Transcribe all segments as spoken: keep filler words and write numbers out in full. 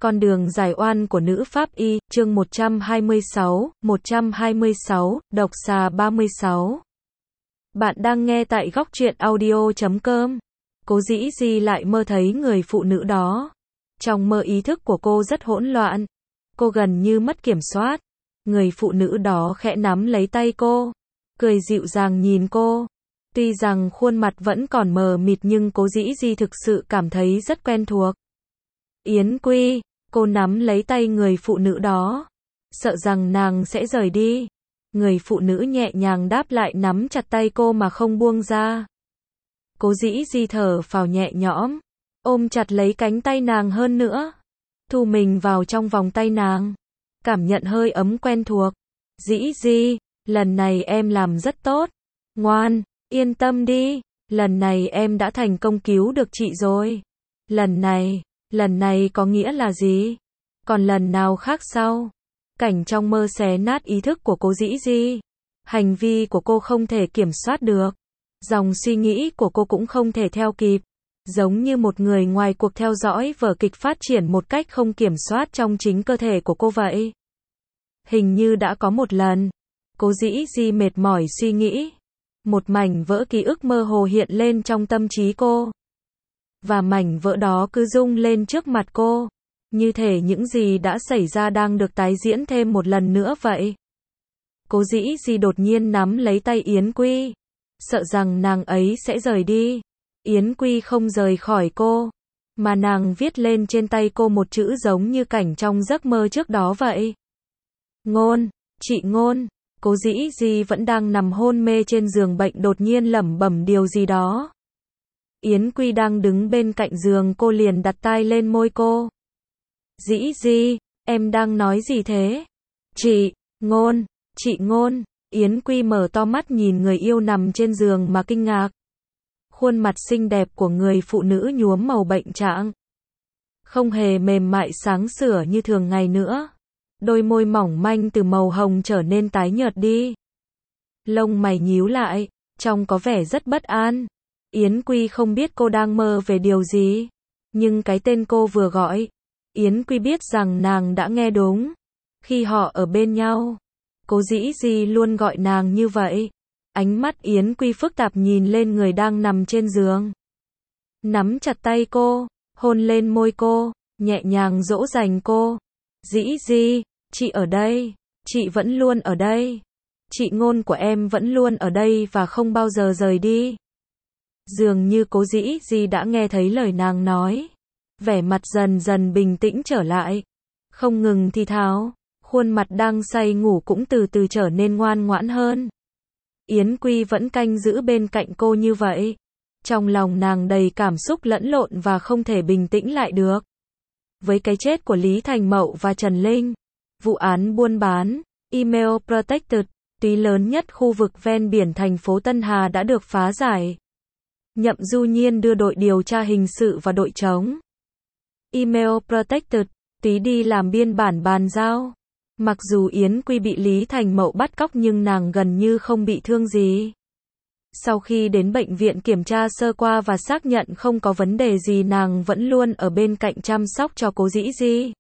Con đường giải oan của nữ pháp y, chương một trăm hai mươi sáu, một trăm hai mươi sáu, độc xà ba mươi sáu. Bạn đang nghe tại góc truyện audio chấm com. Cố dĩ di lại mơ thấy người phụ nữ đó. Trong mơ ý thức của cô rất hỗn loạn. Cô gần như mất kiểm soát. Người phụ nữ đó khẽ nắm lấy tay cô, cười dịu dàng nhìn cô. Tuy rằng khuôn mặt vẫn còn mờ mịt nhưng cố dĩ di thực sự cảm thấy rất quen thuộc. Yến Quy, cô nắm lấy tay người phụ nữ đó, sợ rằng nàng sẽ rời đi. Người phụ nữ nhẹ nhàng đáp lại nắm chặt tay cô mà không buông ra. Cố dĩ di thở phào nhẹ nhõm, ôm chặt lấy cánh tay nàng hơn nữa, thu mình vào trong vòng tay nàng, cảm nhận hơi ấm quen thuộc. Dĩ di, lần này em làm rất tốt, ngoan, yên tâm đi, lần này em đã thành công cứu được chị rồi. Lần này, lần này có nghĩa là gì? Còn lần nào khác sao? Cảnh trong mơ xé nát ý thức của cố dĩ di. Hành vi của cô không thể kiểm soát được. Dòng suy nghĩ của cô cũng không thể theo kịp. Giống như một người ngoài cuộc theo dõi vở kịch phát triển một cách không kiểm soát trong chính cơ thể của cô vậy. Hình như đã có một lần, cố dĩ di mệt mỏi suy nghĩ. Một mảnh vỡ ký ức mơ hồ hiện lên trong tâm trí cô. Và mảnh vỡ đó cứ rung lên trước mặt cô. Như thể những gì đã xảy ra đang được tái diễn thêm một lần nữa vậy. Cố dĩ di đột nhiên nắm lấy tay Yến Quy, sợ rằng nàng ấy sẽ rời đi. Yến Quy không rời khỏi cô, mà nàng viết lên trên tay cô một chữ giống như cảnh trong giấc mơ trước đó vậy. Ngôn, chị Ngôn. Cố dĩ di vẫn đang nằm hôn mê trên giường bệnh đột nhiên lẩm bẩm điều gì đó. Yến Quy đang đứng bên cạnh giường cô liền đặt tai lên môi cô. Dĩ di, em đang nói gì thế? Chị, Ngôn, chị Ngôn. Yến Quy mở to mắt nhìn người yêu nằm trên giường mà kinh ngạc. Khuôn mặt xinh đẹp của người phụ nữ nhuốm màu bệnh trạng. Không hề mềm mại sáng sủa như thường ngày nữa. Đôi môi mỏng manh từ màu hồng trở nên tái nhợt đi. Lông mày nhíu lại, trông có vẻ rất bất an. Yến Quy không biết cô đang mơ về điều gì. Nhưng cái tên cô vừa gọi, Yến Quy biết rằng nàng đã nghe đúng. Khi họ ở bên nhau, cố dĩ di luôn gọi nàng như vậy. Ánh mắt Yến Quy phức tạp nhìn lên người đang nằm trên giường. Nắm chặt tay cô, hôn lên môi cô, nhẹ nhàng dỗ dành cô. Dĩ di, chị ở đây, chị vẫn luôn ở đây. Chị Ngôn của em vẫn luôn ở đây và không bao giờ rời đi. Dường như cố dĩ di đã nghe thấy lời nàng nói. Vẻ mặt dần dần bình tĩnh trở lại. Không ngừng thì thào, khuôn mặt đang say ngủ cũng từ từ trở nên ngoan ngoãn hơn. Yến Quy vẫn canh giữ bên cạnh cô như vậy. Trong lòng nàng đầy cảm xúc lẫn lộn và không thể bình tĩnh lại được. Với cái chết của Lý Thành Mậu và Trần Linh, vụ án buôn bán, email protected, túy lớn nhất khu vực ven biển thành phố Tân Hà đã được phá giải. Nhậm Du Nhiên đưa đội điều tra hình sự và đội chống email protected, túy đi làm biên bản bàn giao. Mặc dù Yến Quy bị Lý Thành Mậu bắt cóc nhưng nàng gần như không bị thương gì. Sau khi đến bệnh viện kiểm tra sơ qua và xác nhận không có vấn đề gì nàng vẫn luôn ở bên cạnh chăm sóc cho cố dĩ di.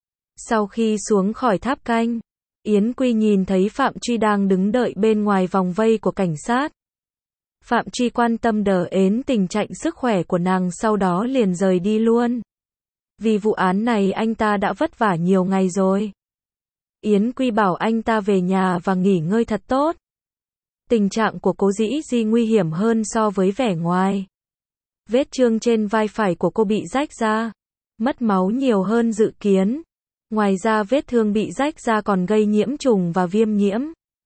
Sau khi xuống khỏi tháp canh, Yến Quy nhìn thấy Phạm Truy đang đứng đợi bên ngoài vòng vây của cảnh sát. Phạm Truy quan tâm đờ ến tình trạng sức khỏe của nàng sau đó liền rời đi luôn. Vì vụ án này anh ta đã vất vả nhiều ngày rồi. Yến Quy bảo anh ta về nhà và nghỉ ngơi thật tốt. Tình trạng của cố dĩ di nguy hiểm hơn so với vẻ ngoài. Vết chthương trên vai phải của cô bị rách ra, mất máu nhiều hơn dự kiến. Ngoài ra vết thương bị rách ra còn gây nhiễm trùng và viêm nhiễm.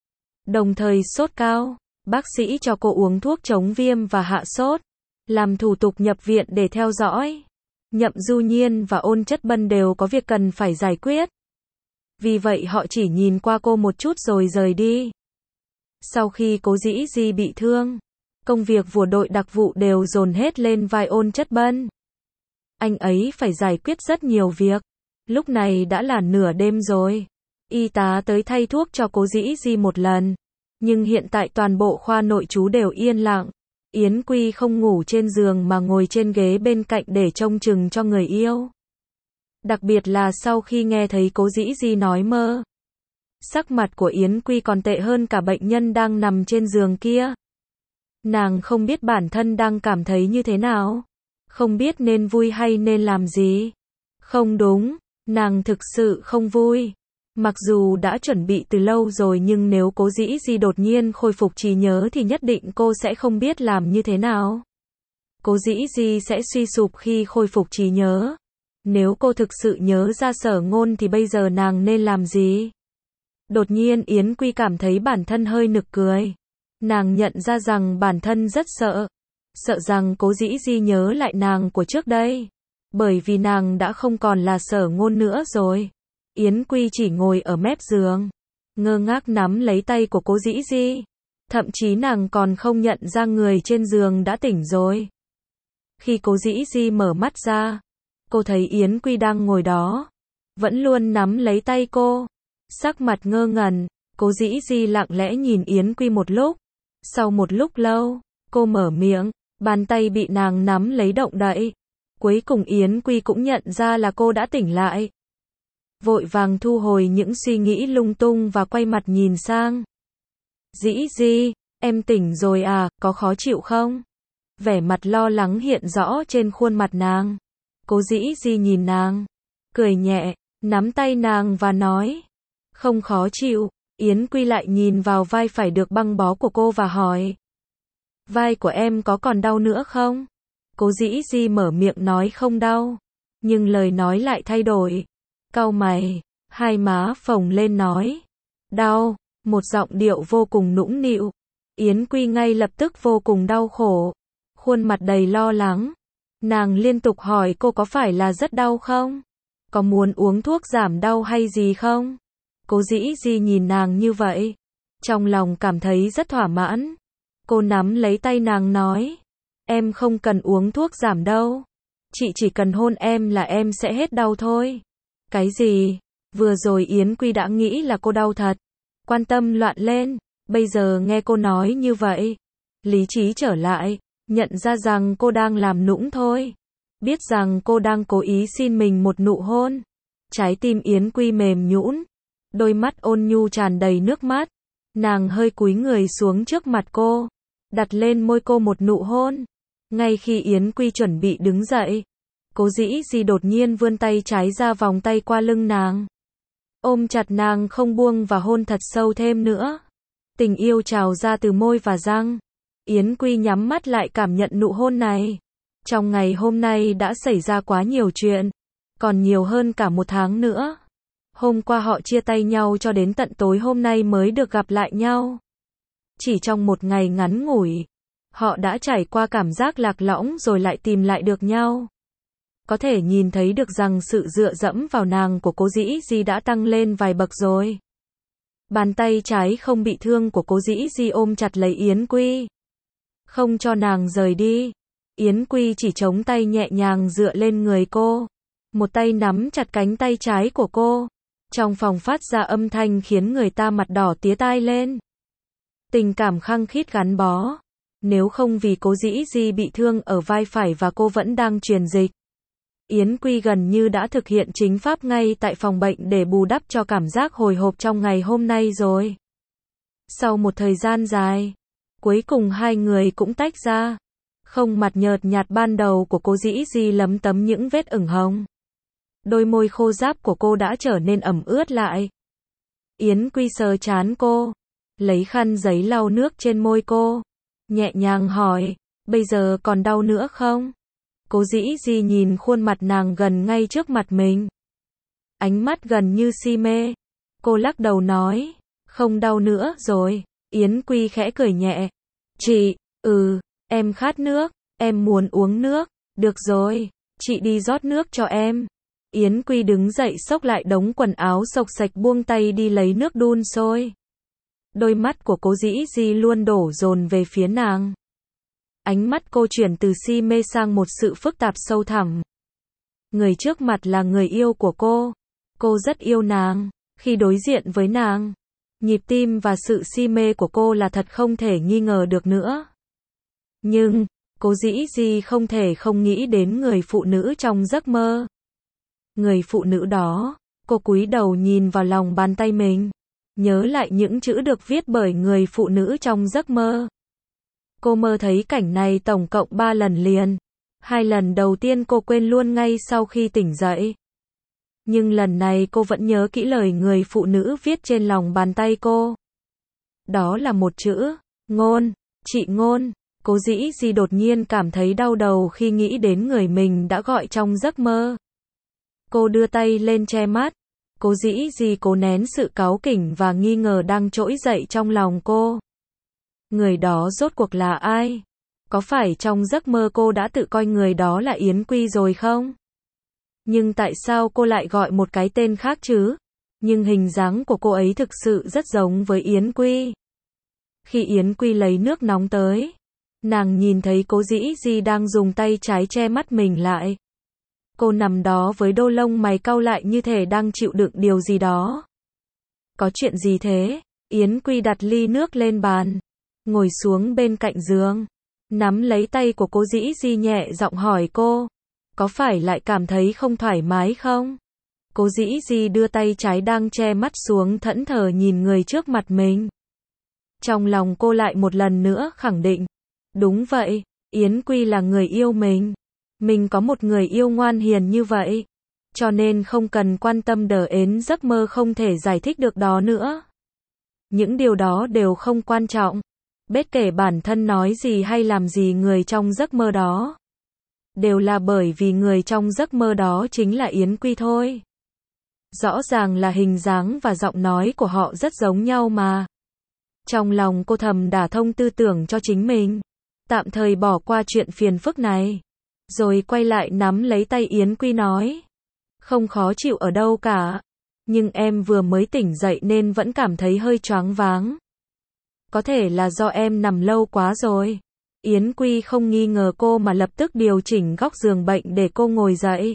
Đồng thời sốt cao, bác sĩ cho cô uống thuốc chống viêm và hạ sốt. Làm thủ tục nhập viện để theo dõi. Nhậm Du Nhiên và Ôn Chất Bân đều có việc cần phải giải quyết. Vì vậy họ chỉ nhìn qua cô một chút rồi rời đi. Sau khi cố dĩ di bị thương, công việc của đội đặc vụ đều dồn hết lên vai Ôn Chất Bân. Anh ấy phải giải quyết rất nhiều việc. Lúc này đã là nửa đêm rồi. Y tá tới thay thuốc cho cố dĩ di một lần. Nhưng hiện tại toàn bộ khoa nội trú đều yên lặng. Yến Quy không ngủ trên giường mà ngồi trên ghế bên cạnh để trông chừng cho người yêu. Đặc biệt là sau khi nghe thấy Cố Dĩ Di nói mơ. Sắc mặt của Yến Quy còn tệ hơn cả bệnh nhân đang nằm trên giường kia. Nàng không biết bản thân đang cảm thấy như thế nào. Không biết nên vui hay nên làm gì. Không đúng, nàng thực sự không vui. Mặc dù đã chuẩn bị từ lâu rồi nhưng nếu Cố Dĩ Di đột nhiên khôi phục trí nhớ thì nhất định cô sẽ không biết làm như thế nào. Cố Dĩ Di sẽ suy sụp khi khôi phục trí nhớ. Nếu cô thực sự nhớ ra Sở Ngôn thì bây giờ nàng nên làm gì? Đột nhiên Yến Quy cảm thấy bản thân hơi nực cười. Nàng nhận ra rằng bản thân rất sợ. Sợ rằng Cố Dĩ Di nhớ lại nàng của trước đây. Bởi vì nàng đã không còn là Sở Ngôn nữa rồi. Yến Quy chỉ ngồi ở mép giường, ngơ ngác nắm lấy tay của Cố Dĩ Di. Thậm chí nàng còn không nhận ra người trên giường đã tỉnh rồi. Khi Cố Dĩ Di mở mắt ra, cô thấy Yến Quy đang ngồi đó, vẫn luôn nắm lấy tay cô. Sắc mặt ngơ ngẩn, Cố Dĩ Di lặng lẽ nhìn Yến Quy một lúc. Sau một lúc lâu, cô mở miệng, bàn tay bị nàng nắm lấy động đậy. Cuối cùng Yến Quy cũng nhận ra là cô đã tỉnh lại. Vội vàng thu hồi những suy nghĩ lung tung và quay mặt nhìn sang. Dĩ Di, em tỉnh rồi à, có khó chịu không? Vẻ mặt lo lắng hiện rõ trên khuôn mặt nàng. Cố Dĩ Di nhìn nàng, cười nhẹ, nắm tay nàng và nói. Không khó chịu. Yến Quy lại nhìn vào vai phải được băng bó của cô và hỏi. Vai của em có còn đau nữa không? Cố Dĩ Di mở miệng nói không đau. Nhưng lời nói lại thay đổi. Cau mày, hai má phồng lên nói. Đau, một giọng điệu vô cùng nũng nịu. Yến Quy ngay lập tức vô cùng đau khổ. Khuôn mặt đầy lo lắng. Nàng liên tục hỏi cô có phải là rất đau không? Có muốn uống thuốc giảm đau hay gì không? Cố Dĩ Di nhìn nàng như vậy. Trong lòng cảm thấy rất thỏa mãn. Cô nắm lấy tay nàng nói. Em không cần uống thuốc giảm đâu. Chị chỉ cần hôn em là em sẽ hết đau thôi. Cái gì? Vừa rồi Yến Quy đã nghĩ là cô đau thật. Quan tâm loạn lên. Bây giờ nghe cô nói như vậy. Lý trí trở lại. Nhận ra rằng cô đang làm nũng thôi. Biết rằng cô đang cố ý xin mình một nụ hôn. Trái tim Yến Quy mềm nhũn. Đôi mắt ôn nhu tràn đầy nước mắt. Nàng hơi cúi người xuống trước mặt cô. Đặt lên môi cô một nụ hôn. Ngay khi Yến Quy chuẩn bị đứng dậy. Cố Dĩ Di đột nhiên vươn tay trái ra vòng tay qua lưng nàng. Ôm chặt nàng không buông và hôn thật sâu thêm nữa. Tình yêu trào ra từ môi và răng. Yến Quy nhắm mắt lại cảm nhận nụ hôn này. Trong ngày hôm nay đã xảy ra quá nhiều chuyện. Còn nhiều hơn cả một tháng nữa. Hôm qua họ chia tay nhau cho đến tận tối hôm nay mới được gặp lại nhau. Chỉ trong một ngày ngắn ngủi. Họ đã trải qua cảm giác lạc lõng rồi lại tìm lại được nhau. Có thể nhìn thấy được rằng sự dựa dẫm vào nàng của Cố Dĩ Di đã tăng lên vài bậc rồi. Bàn tay trái không bị thương của Cố Dĩ Di ôm chặt lấy Yến Quy. Không cho nàng rời đi. Yến Quy chỉ chống tay nhẹ nhàng dựa lên người cô. Một tay nắm chặt cánh tay trái của cô. Trong phòng phát ra âm thanh khiến người ta mặt đỏ tía tai lên. Tình cảm khăng khít gắn bó. Nếu không vì Cố Dĩ Di bị thương ở vai phải và cô vẫn đang truyền dịch. Yến Quy gần như đã thực hiện chính pháp ngay tại phòng bệnh để bù đắp cho cảm giác hồi hộp trong ngày hôm nay rồi. Sau một thời gian dài, cuối cùng hai người cũng tách ra. Không mặt nhợt nhạt ban đầu của Cố Dĩ Di lấm tấm những vết ửng hồng. Đôi môi khô ráp của cô đã trở nên ẩm ướt lại. Yến Quy sờ trán cô, lấy khăn giấy lau nước trên môi cô, nhẹ nhàng hỏi, bây giờ còn đau nữa không? Cố Dĩ Di nhìn khuôn mặt nàng gần ngay trước mặt mình. Ánh mắt gần như si mê. Cô lắc đầu nói, không đau nữa rồi. Yến Quy khẽ cười nhẹ. Chị, ừ, em khát nước, em muốn uống nước. Được rồi, chị đi rót nước cho em. Yến Quy đứng dậy xốc lại đống quần áo xộc xạch buông tay đi lấy nước đun sôi. Đôi mắt của Cố Dĩ Di luôn đổ dồn về phía nàng. Ánh mắt cô chuyển từ si mê sang một sự phức tạp sâu thẳm. Người trước mặt là người yêu của cô. Cô rất yêu nàng. Khi đối diện với nàng, nhịp tim và sự si mê của cô là thật không thể nghi ngờ được nữa. Nhưng, Cố Dĩ Di không thể không nghĩ đến người phụ nữ trong giấc mơ. Người phụ nữ đó, cô cúi đầu nhìn vào lòng bàn tay mình, nhớ lại những chữ được viết bởi người phụ nữ trong giấc mơ. Cô mơ thấy cảnh này tổng cộng ba lần liền. Hai lần đầu tiên cô quên luôn ngay sau khi tỉnh dậy. Nhưng lần này cô vẫn nhớ kỹ lời người phụ nữ viết trên lòng bàn tay cô. Đó là một chữ, Ngôn, chị Ngôn. Cố dĩ di đột nhiên cảm thấy đau đầu khi nghĩ đến người mình đã gọi trong giấc mơ. Cô đưa tay lên che mắt. Cố dĩ di cố nén sự cáu kỉnh và nghi ngờ đang trỗi dậy trong lòng cô. Người đó rốt cuộc là ai? Có phải trong giấc mơ cô đã tự coi người đó là Yến Quy rồi không? Nhưng tại sao cô lại gọi một cái tên khác chứ? Nhưng hình dáng của cô ấy thực sự rất giống với Yến Quy. Khi Yến Quy lấy nước nóng tới, nàng nhìn thấy Cố dĩ di đang dùng tay trái che mắt mình lại. Cô nằm đó với đôi lông mày cau lại như thể đang chịu đựng điều gì đó. Có chuyện gì thế? Yến Quy đặt ly nước lên bàn, ngồi xuống bên cạnh giường, nắm lấy tay của Cố dĩ di nhẹ giọng hỏi cô, có phải lại cảm thấy không thoải mái không? Cố dĩ di đưa tay trái đang che mắt xuống thẫn thờ nhìn người trước mặt mình. Trong lòng cô lại một lần nữa khẳng định, đúng vậy, Yến Quy là người yêu mình. Mình có một người yêu ngoan hiền như vậy, cho nên không cần quan tâm đờ ến giấc mơ không thể giải thích được đó nữa. Những điều đó đều không quan trọng. Bất kể bản thân nói gì hay làm gì người trong giấc mơ đó, đều là bởi vì người trong giấc mơ đó chính là Yến Quy thôi. Rõ ràng là hình dáng và giọng nói của họ rất giống nhau mà. Trong lòng cô thầm đả thông tư tưởng cho chính mình, tạm thời bỏ qua chuyện phiền phức này, rồi quay lại nắm lấy tay Yến Quy nói, không khó chịu ở đâu cả, nhưng em vừa mới tỉnh dậy nên vẫn cảm thấy hơi choáng váng. Có thể là do em nằm lâu quá rồi. Yến Quy không nghi ngờ cô mà lập tức điều chỉnh góc giường bệnh để cô ngồi dậy.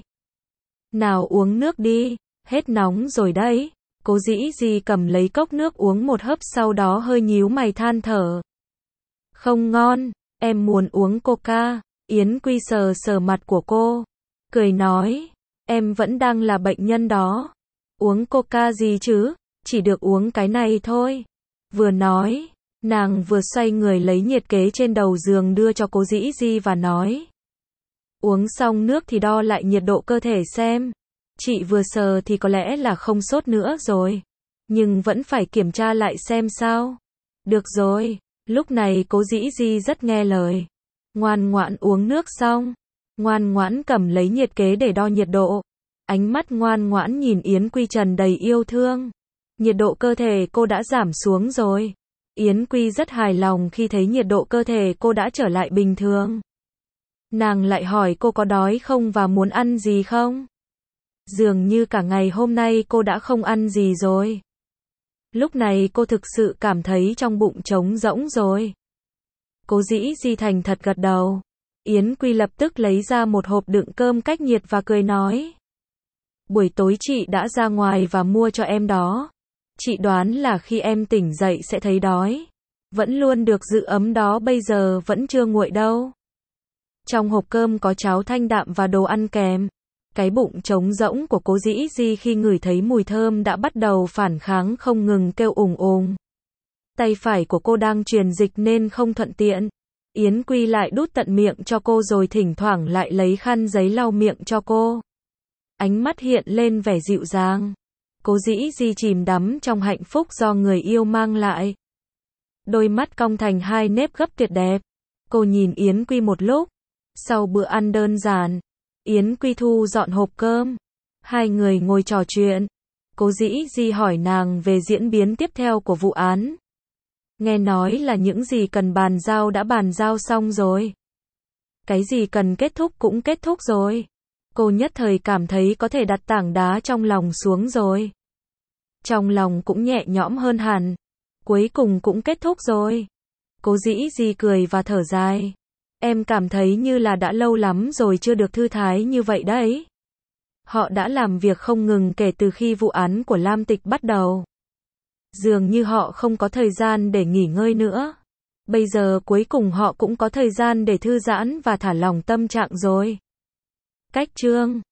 Nào uống nước đi, hết nóng rồi đấy. Cố dĩ di cầm lấy cốc nước uống một hớp sau đó hơi nhíu mày than thở. Không ngon, em muốn uống coca. Yến Quy sờ sờ mặt của cô, cười nói, em vẫn đang là bệnh nhân đó. Uống coca gì chứ, chỉ được uống cái này thôi. Vừa nói, nàng vừa xoay người lấy nhiệt kế trên đầu giường đưa cho Cố dĩ di và nói. Uống xong nước thì đo lại nhiệt độ cơ thể xem. Chị vừa sờ thì có lẽ là không sốt nữa rồi. Nhưng vẫn phải kiểm tra lại xem sao. Được rồi, lúc này Cố dĩ di rất nghe lời. Ngoan ngoãn uống nước xong. Ngoan ngoãn cầm lấy nhiệt kế để đo nhiệt độ. Ánh mắt ngoan ngoãn nhìn Yến Quy tràn đầy yêu thương. Nhiệt độ cơ thể cô đã giảm xuống rồi. Yến Quy rất hài lòng khi thấy nhiệt độ cơ thể cô đã trở lại bình thường. Nàng lại hỏi cô có đói không và muốn ăn gì không? Dường như cả ngày hôm nay cô đã không ăn gì rồi. Lúc này cô thực sự cảm thấy trong bụng trống rỗng rồi. Cố dĩ di thành thật gật đầu. Yến Quy lập tức lấy ra một hộp đựng cơm cách nhiệt và cười nói. Buổi tối chị đã ra ngoài và mua cho em đó. Chị đoán là khi em tỉnh dậy sẽ thấy đói. Vẫn luôn được giữ ấm đó bây giờ vẫn chưa nguội đâu. Trong hộp cơm có cháo thanh đạm và đồ ăn kèm. Cái bụng trống rỗng của Cố dĩ di khi ngửi thấy mùi thơm đã bắt đầu phản kháng không ngừng kêu ùng ùng. Tay phải của cô đang truyền dịch nên không thuận tiện. Yến Quy lại đút tận miệng cho cô rồi thỉnh thoảng lại lấy khăn giấy lau miệng cho cô. Ánh mắt hiện lên vẻ dịu dàng. Cố dĩ di chìm đắm trong hạnh phúc do người yêu mang lại. Đôi mắt cong thành hai nếp gấp tuyệt đẹp. Cô nhìn Yến Quy một lúc. Sau bữa ăn đơn giản, Yến Quy thu dọn hộp cơm. Hai người ngồi trò chuyện. Cố dĩ di hỏi nàng về diễn biến tiếp theo của vụ án. Nghe nói là những gì cần bàn giao đã bàn giao xong rồi. Cái gì cần kết thúc cũng kết thúc rồi. Cô nhất thời cảm thấy có thể đặt tảng đá trong lòng xuống rồi. Trong lòng cũng nhẹ nhõm hơn hẳn. Cuối cùng cũng kết thúc rồi. Cố dĩ di cười và thở dài. Em cảm thấy như là đã lâu lắm rồi chưa được thư thái như vậy đấy. Họ đã làm việc không ngừng kể từ khi vụ án của Lam Tịch bắt đầu. Dường như họ không có thời gian để nghỉ ngơi nữa. Bây giờ cuối cùng họ cũng có thời gian để thư giãn và thả lỏng tâm trạng rồi. Cách chương